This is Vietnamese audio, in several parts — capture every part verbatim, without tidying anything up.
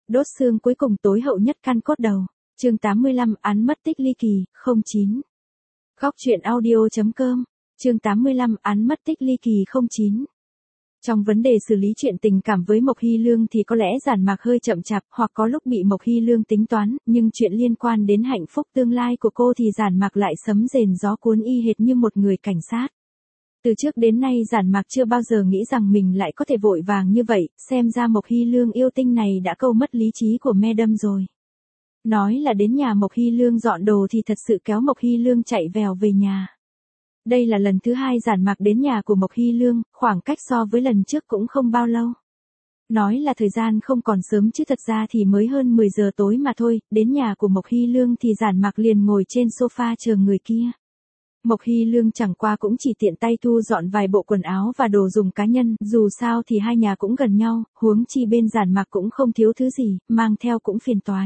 Đốt xương cuối cùng tối hậu nhất căn cốt đầu. Chương tám mươi lăm án mất tích ly kỳ, không chín. Góc truyện audio.com. Chương tám mươi lăm án mất tích ly kỳ không chín. Trong vấn đề xử lý chuyện tình cảm với Mộc Hy Lương thì có lẽ Giản Mạc hơi chậm chạp, hoặc có lúc bị Mộc Hy Lương tính toán, nhưng chuyện liên quan đến hạnh phúc tương lai của cô thì Giản Mạc lại sấm rền gió cuốn y hệt như một người cảnh sát. Từ trước đến nay Giản Mạc chưa bao giờ nghĩ rằng mình lại có thể vội vàng như vậy, xem ra Mộc Hy Lương yêu tinh này đã câu mất lý trí của Madam rồi. Nói là đến nhà Mộc Hy Lương dọn đồ thì thật sự kéo Mộc Hy Lương chạy vèo về nhà. Đây là lần thứ hai Giản Mạc đến nhà của Mộc Hy Lương, khoảng cách so với lần trước cũng không bao lâu. Nói là thời gian không còn sớm chứ thật ra thì mới hơn mười giờ tối mà thôi, đến nhà của Mộc Hy Lương thì Giản Mạc liền ngồi trên sofa chờ người kia. Mộc Hy Lương chẳng qua cũng chỉ tiện tay thu dọn vài bộ quần áo và đồ dùng cá nhân, dù sao thì hai nhà cũng gần nhau, huống chi bên Giản Mạc cũng không thiếu thứ gì, mang theo cũng phiền toái.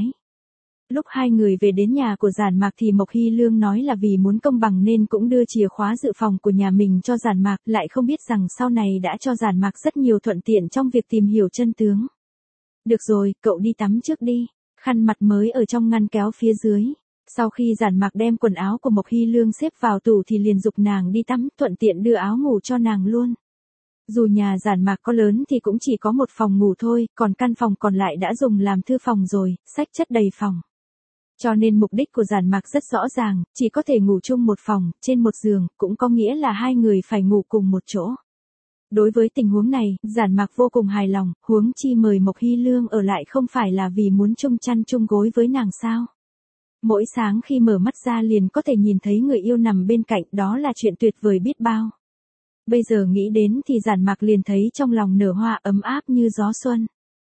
Lúc hai người về đến nhà của Giản Mạc thì Mộc Hy Lương nói là vì muốn công bằng nên cũng đưa chìa khóa dự phòng của nhà mình cho Giản Mạc, lại không biết rằng sau này đã cho Giản Mạc rất nhiều thuận tiện trong việc tìm hiểu chân tướng. Được rồi, cậu đi tắm trước đi, khăn mặt mới ở trong ngăn kéo phía dưới. Sau khi Giản Mạc đem quần áo của Mộc Hy Lương xếp vào tủ thì liền giục nàng đi tắm, thuận tiện đưa áo ngủ cho nàng luôn. Dù nhà Giản Mạc có lớn thì cũng chỉ có một phòng ngủ thôi, còn căn phòng còn lại đã dùng làm thư phòng rồi, sách chất đầy phòng. Cho nên mục đích của Giản Mạc rất rõ ràng, chỉ có thể ngủ chung một phòng, trên một giường, cũng có nghĩa là hai người phải ngủ cùng một chỗ. Đối với tình huống này, Giản Mạc vô cùng hài lòng, huống chi mời Mộc Hy Lương ở lại không phải là vì muốn chung chăn chung gối với nàng sao. Mỗi sáng khi mở mắt ra liền có thể nhìn thấy người yêu nằm bên cạnh, đó là chuyện tuyệt vời biết bao. Bây giờ nghĩ đến thì Giản Mạc liền thấy trong lòng nở hoa ấm áp như gió xuân.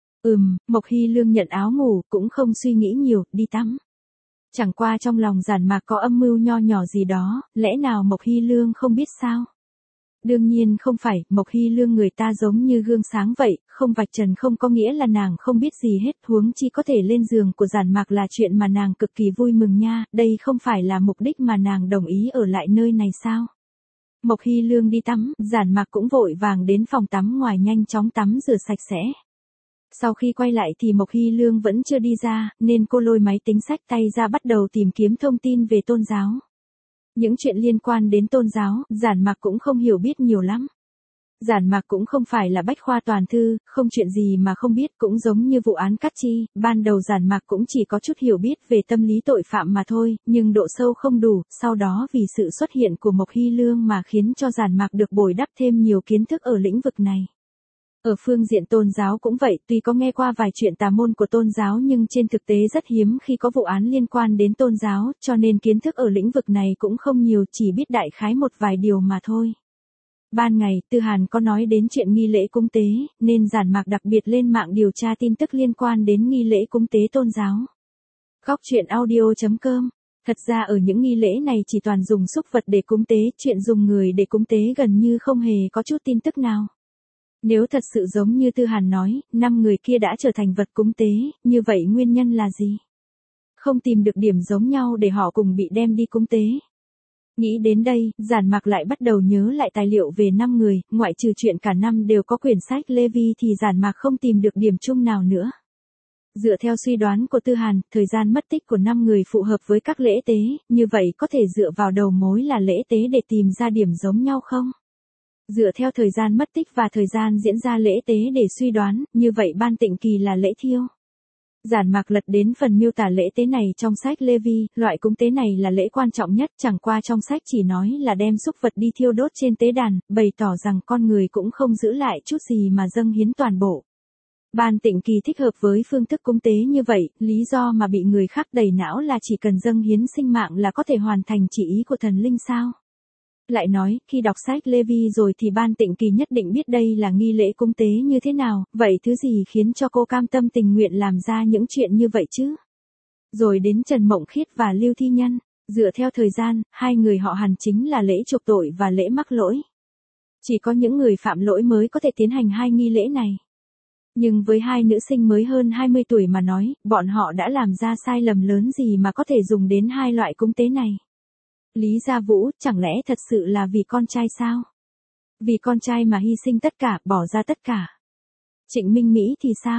Ừm, Mộc Hy Lương nhận áo ngủ, cũng không suy nghĩ nhiều, đi tắm. Chẳng qua trong lòng Giản Mạc có âm mưu nho nhỏ gì đó, lẽ nào Mộc Hy Lương không biết sao? Đương nhiên không phải, Mộc Hy Lương người ta giống như gương sáng vậy, không vạch trần không có nghĩa là nàng không biết gì hết, huống chi có thể lên giường của Giản Mạc là chuyện mà nàng cực kỳ vui mừng nha, đây không phải là mục đích mà nàng đồng ý ở lại nơi này sao? Mộc Hy Lương đi tắm, Giản Mạc cũng vội vàng đến phòng tắm ngoài nhanh chóng tắm rửa sạch sẽ. Sau khi quay lại thì Mộc Hy Lương vẫn chưa đi ra, nên cô lôi máy tính xách tay ra bắt đầu tìm kiếm thông tin về tôn giáo. Những chuyện liên quan đến tôn giáo, Giản Mạc cũng không hiểu biết nhiều lắm. Giản Mạc cũng không phải là bách khoa toàn thư, không chuyện gì mà không biết, cũng giống như vụ án Cát Chi, ban đầu Giản Mạc cũng chỉ có chút hiểu biết về tâm lý tội phạm mà thôi, nhưng độ sâu không đủ, sau đó vì sự xuất hiện của Mộc Hy Lương mà khiến cho Giản Mạc được bồi đắp thêm nhiều kiến thức ở lĩnh vực này. Ở phương diện tôn giáo cũng vậy, tuy có nghe qua vài chuyện tà môn của tôn giáo nhưng trên thực tế rất hiếm khi có vụ án liên quan đến tôn giáo, cho nên kiến thức ở lĩnh vực này cũng không nhiều, chỉ biết đại khái một vài điều mà thôi. Ban ngày, Tư Hàn có nói đến chuyện nghi lễ cúng tế, nên Giản Mạc đặc biệt lên mạng điều tra tin tức liên quan đến nghi lễ cúng tế tôn giáo. Góc truyện audio.com. Thật ra ở những nghi lễ này chỉ toàn dùng súc vật để cúng tế, chuyện dùng người để cúng tế gần như không hề có chút tin tức nào. Nếu thật sự giống như Tư Hàn nói, năm người kia đã trở thành vật cúng tế, như vậy nguyên nhân là gì? Không tìm được điểm giống nhau để họ cùng bị đem đi cúng tế. Nghĩ đến đây, Giản Mạc lại bắt đầu nhớ lại tài liệu về năm người, ngoại trừ chuyện cả năm đều có quyển sách Levi thì Giản Mạc không tìm được điểm chung nào nữa. Dựa theo suy đoán của Tư Hàn, thời gian mất tích của năm người phù hợp với các lễ tế, như vậy có thể dựa vào đầu mối là lễ tế để tìm ra điểm giống nhau không? Dựa theo thời gian mất tích và thời gian diễn ra lễ tế để suy đoán, như vậy ban tịnh kỳ là lễ thiêu. Giản Mạc lật đến phần miêu tả lễ tế này trong sách Levi, loại cúng tế này là lễ quan trọng nhất, chẳng qua trong sách chỉ nói là đem súc vật đi thiêu đốt trên tế đàn, bày tỏ rằng con người cũng không giữ lại chút gì mà dâng hiến toàn bộ. Ban tịnh kỳ thích hợp với phương thức cúng tế như vậy, lý do mà bị người khác đầy não là chỉ cần dâng hiến sinh mạng là có thể hoàn thành chỉ ý của thần linh sao. Lại nói, khi đọc sách Levi rồi thì Ban Tịnh Kỳ nhất định biết đây là nghi lễ cúng tế như thế nào, vậy thứ gì khiến cho cô cam tâm tình nguyện làm ra những chuyện như vậy chứ? Rồi đến Trần Mộng Khiết và Lưu Thi Nhân, dựa theo thời gian, hai người họ hẳn chính là lễ chuộc tội và lễ mắc lỗi. Chỉ có những người phạm lỗi mới có thể tiến hành hai nghi lễ này. Nhưng với hai nữ sinh mới hơn hai mươi tuổi mà nói, bọn họ đã làm ra sai lầm lớn gì mà có thể dùng đến hai loại cúng tế này? Lý Gia Vũ, chẳng lẽ thật sự là vì con trai sao? Vì con trai mà hy sinh tất cả, bỏ ra tất cả. Trịnh Minh Mỹ thì sao?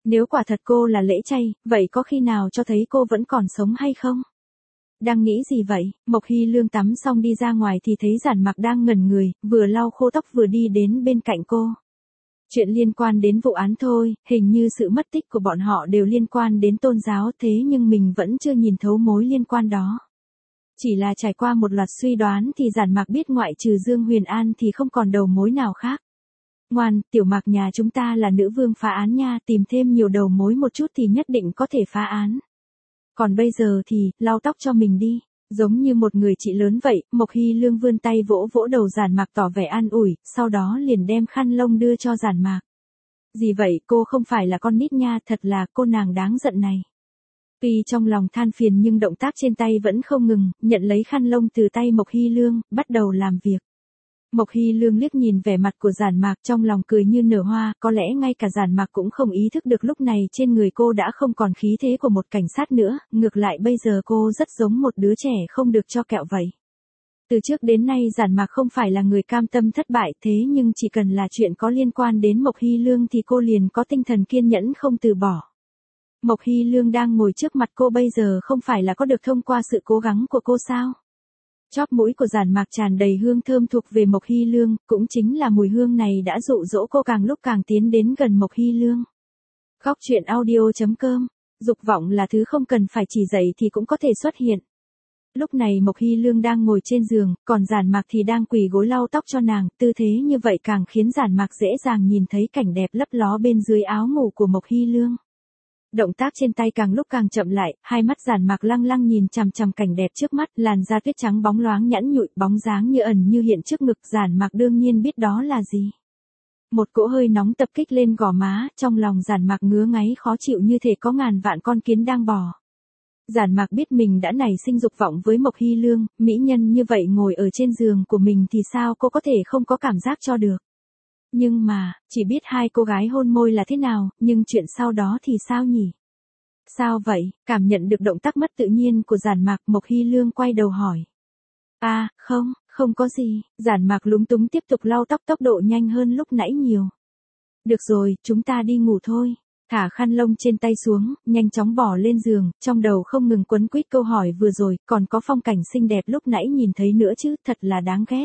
Nếu quả thật cô là Lễ Chay, vậy có khi nào cho thấy cô vẫn còn sống hay không? Đang nghĩ gì vậy? Mộc Hy Lương tắm xong đi ra ngoài thì thấy Giản Mặc đang ngẩn người, vừa lau khô tóc vừa đi đến bên cạnh cô. Chuyện liên quan đến vụ án thôi, hình như sự mất tích của bọn họ đều liên quan đến tôn giáo, thế nhưng mình vẫn chưa nhìn thấu mối liên quan đó. Chỉ là trải qua một loạt suy đoán thì Giản Mặc biết ngoại trừ Dương Huyền An thì không còn đầu mối nào khác. Ngoan, Tiểu Mặc nhà chúng ta là nữ vương phá án nha, tìm thêm nhiều đầu mối một chút thì nhất định có thể phá án. Còn bây giờ thì, lau tóc cho mình đi. Giống như một người chị lớn vậy, Mộc Hy Lương vươn tay vỗ vỗ đầu Giản Mặc tỏ vẻ an ủi, sau đó liền đem khăn lông đưa cho Giản Mặc. Gì vậy, cô không phải là con nít nha, thật là cô nàng đáng giận này. Tuy trong lòng than phiền nhưng động tác trên tay vẫn không ngừng, nhận lấy khăn lông từ tay Mộc Hy Lương, bắt đầu làm việc. Mộc Hy Lương liếc nhìn vẻ mặt của Giản Mặc trong lòng cười như nở hoa, có lẽ ngay cả Giản Mặc cũng không ý thức được lúc này trên người cô đã không còn khí thế của một cảnh sát nữa, ngược lại bây giờ cô rất giống một đứa trẻ không được cho kẹo vậy. Từ trước đến nay Giản Mặc không phải là người cam tâm thất bại, thế nhưng chỉ cần là chuyện có liên quan đến Mộc Hy Lương thì cô liền có tinh thần kiên nhẫn không từ bỏ. Mộc Hy Lương đang ngồi trước mặt cô bây giờ không phải là có được thông qua sự cố gắng của cô sao? Chóp mũi của Giản Mặc tràn đầy hương thơm thuộc về Mộc Hy Lương, cũng chính là mùi hương này đã dụ dỗ cô càng lúc càng tiến đến gần Mộc Hy Lương. Góc truyện audio chấm com, dục vọng là thứ không cần phải chỉ dạy thì cũng có thể xuất hiện. Lúc này Mộc Hy Lương đang ngồi trên giường, còn Giản Mặc thì đang quỳ gối lau tóc cho nàng, tư thế như vậy càng khiến Giản Mặc dễ dàng nhìn thấy cảnh đẹp lấp ló bên dưới áo ngủ của Mộc Hy Lương. Động tác trên tay càng lúc càng chậm lại, hai mắt Giản Mặc lăng lăng nhìn chằm chằm cảnh đẹp trước mắt, làn da tuyết trắng bóng loáng nhẵn nhụi, bóng dáng như ẩn như hiện trước ngực, Giản Mặc đương nhiên biết đó là gì. Một cỗ hơi nóng tập kích lên gò má, trong lòng Giản Mặc ngứa ngáy khó chịu như thể có ngàn vạn con kiến đang bò. Giản Mặc biết mình đã nảy sinh dục vọng với Mộc Hy Lương, mỹ nhân như vậy ngồi ở trên giường của mình thì sao cô có thể không có cảm giác cho được. Nhưng mà, chỉ biết hai cô gái hôn môi là thế nào, nhưng chuyện sau đó thì sao nhỉ? Sao vậy? Cảm nhận được động tác mất tự nhiên của Giản Mặc, Mộc Hy Lương quay đầu hỏi. À, không, không có gì, Giản Mặc lúng túng tiếp tục lau tóc tốc độ nhanh hơn lúc nãy nhiều. Được rồi, chúng ta đi ngủ thôi. Thả khăn lông trên tay xuống, nhanh chóng bỏ lên giường, trong đầu không ngừng quấn quýt câu hỏi vừa rồi, còn có phong cảnh xinh đẹp lúc nãy nhìn thấy nữa chứ, thật là đáng ghét.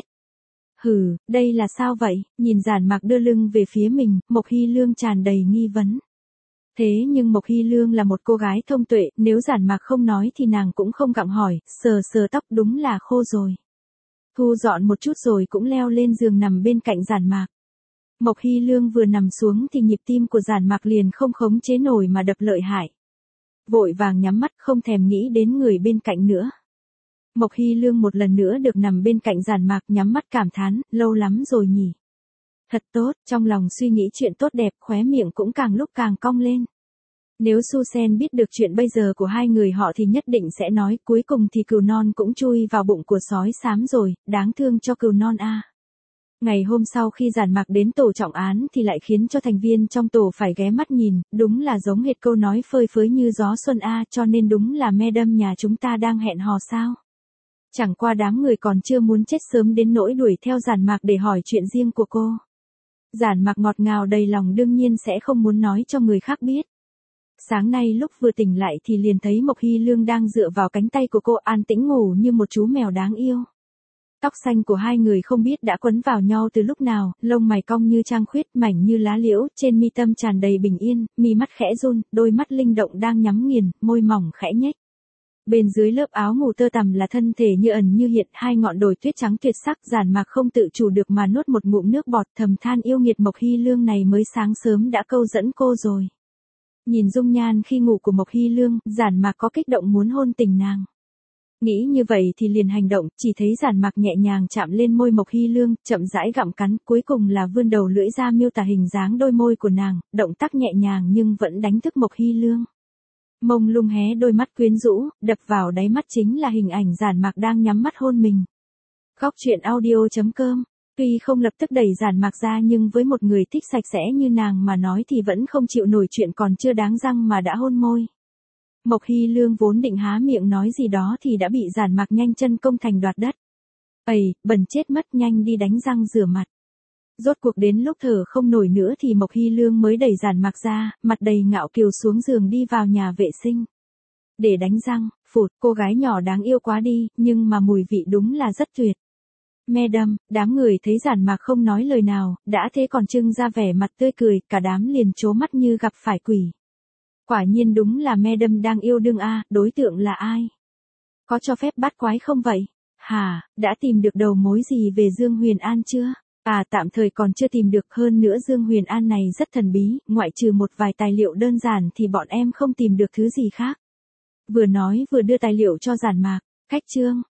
Hừ, đây là sao vậy? Nhìn Giản Mặc đưa lưng về phía mình, Mộc Hy Lương tràn đầy nghi vấn. Thế nhưng Mộc Hy Lương là một cô gái thông tuệ, nếu Giản Mặc không nói thì nàng cũng không gặng hỏi, sờ sờ tóc đúng là khô rồi. Thu dọn một chút rồi cũng leo lên giường nằm bên cạnh Giản Mặc. Mộc Hy Lương vừa nằm xuống thì nhịp tim của Giản Mặc liền không khống chế nổi mà đập lợi hại. Vội vàng nhắm mắt không thèm nghĩ đến người bên cạnh nữa. Mộc Hy Lương một lần nữa được nằm bên cạnh Giản Mặc nhắm mắt cảm thán, lâu lắm rồi nhỉ. Thật tốt, trong lòng suy nghĩ chuyện tốt đẹp, khóe miệng cũng càng lúc càng cong lên. Nếu Su Sen biết được chuyện bây giờ của hai người họ thì nhất định sẽ nói, cuối cùng thì cừu non cũng chui vào bụng của sói xám rồi, đáng thương cho cừu non a. Ngày hôm sau khi Giản Mặc đến tổ trọng án thì lại khiến cho thành viên trong tổ phải ghé mắt nhìn, đúng là giống hệt câu nói phơi phới như gió xuân a, cho nên đúng là Madam nhà chúng ta đang hẹn hò sao. Chẳng qua đám người còn chưa muốn chết sớm đến nỗi đuổi theo Giản Mặc để hỏi chuyện riêng của cô. Giản Mặc ngọt ngào đầy lòng đương nhiên sẽ không muốn nói cho người khác biết. Sáng nay lúc vừa tỉnh lại thì liền thấy Mộc Hy Lương đang dựa vào cánh tay của cô an tĩnh ngủ như một chú mèo đáng yêu. Tóc xanh của hai người không biết đã quấn vào nhau từ lúc nào, lông mày cong như trăng khuyết, mảnh như lá liễu, trên mi tâm tràn đầy bình yên, mi mắt khẽ run, đôi mắt linh động đang nhắm nghiền, môi mỏng khẽ nhếch. Bên dưới lớp áo ngủ tơ tằm là thân thể như ẩn như hiện, hai ngọn đồi tuyết trắng tuyệt sắc, Giản Mặc không tự chủ được mà nuốt một ngụm nước bọt, thầm than yêu nghiệt Mộc Hy Lương này mới sáng sớm đã câu dẫn cô rồi. Nhìn dung nhan khi ngủ của Mộc Hy Lương, Giản Mặc có kích động muốn hôn tình nàng. Nghĩ như vậy thì liền hành động, chỉ thấy Giản Mặc nhẹ nhàng chạm lên môi Mộc Hy Lương, chậm rãi gặm cắn, cuối cùng là vươn đầu lưỡi ra miêu tả hình dáng đôi môi của nàng, động tác nhẹ nhàng nhưng vẫn đánh thức Mộc Hy Lương. Mông lung hé đôi mắt quyến rũ, đập vào đáy mắt chính là hình ảnh Giản Mặc đang nhắm mắt hôn mình. Góc truyện audio chấm com. Tuy không lập tức đẩy Giản Mặc ra nhưng với một người thích sạch sẽ như nàng mà nói thì vẫn không chịu nổi chuyện còn chưa đáng răng mà đã hôn môi. Mộc Hy Lương vốn định há miệng nói gì đó thì đã bị Giản Mặc nhanh chân công thành đoạt đất. Ầy, bẩn chết mất, nhanh đi đánh răng rửa mặt. Rốt cuộc đến lúc thở không nổi nữa thì Mộc Hy Lương mới đẩy Giản Mạc ra, mặt đầy ngạo kiều xuống giường đi vào nhà vệ sinh. Để đánh răng, phụt, cô gái nhỏ đáng yêu quá đi, nhưng mà mùi vị đúng là rất tuyệt. Madam, đám người thấy Giản Mạc không nói lời nào, đã thế còn trưng ra vẻ mặt tươi cười, cả đám liền trố mắt như gặp phải quỷ. Quả nhiên đúng là Madam đang yêu đương a, đối tượng là ai? Có cho phép bắt quái không vậy? Hà, đã tìm được đầu mối gì về Dương Huyền An chưa? À tạm thời còn chưa tìm được, hơn nữa Dương Huyền An này rất thần bí, ngoại trừ một vài tài liệu đơn giản thì bọn em không tìm được thứ gì khác. Vừa nói vừa đưa tài liệu cho Giản Mạc, khách trương,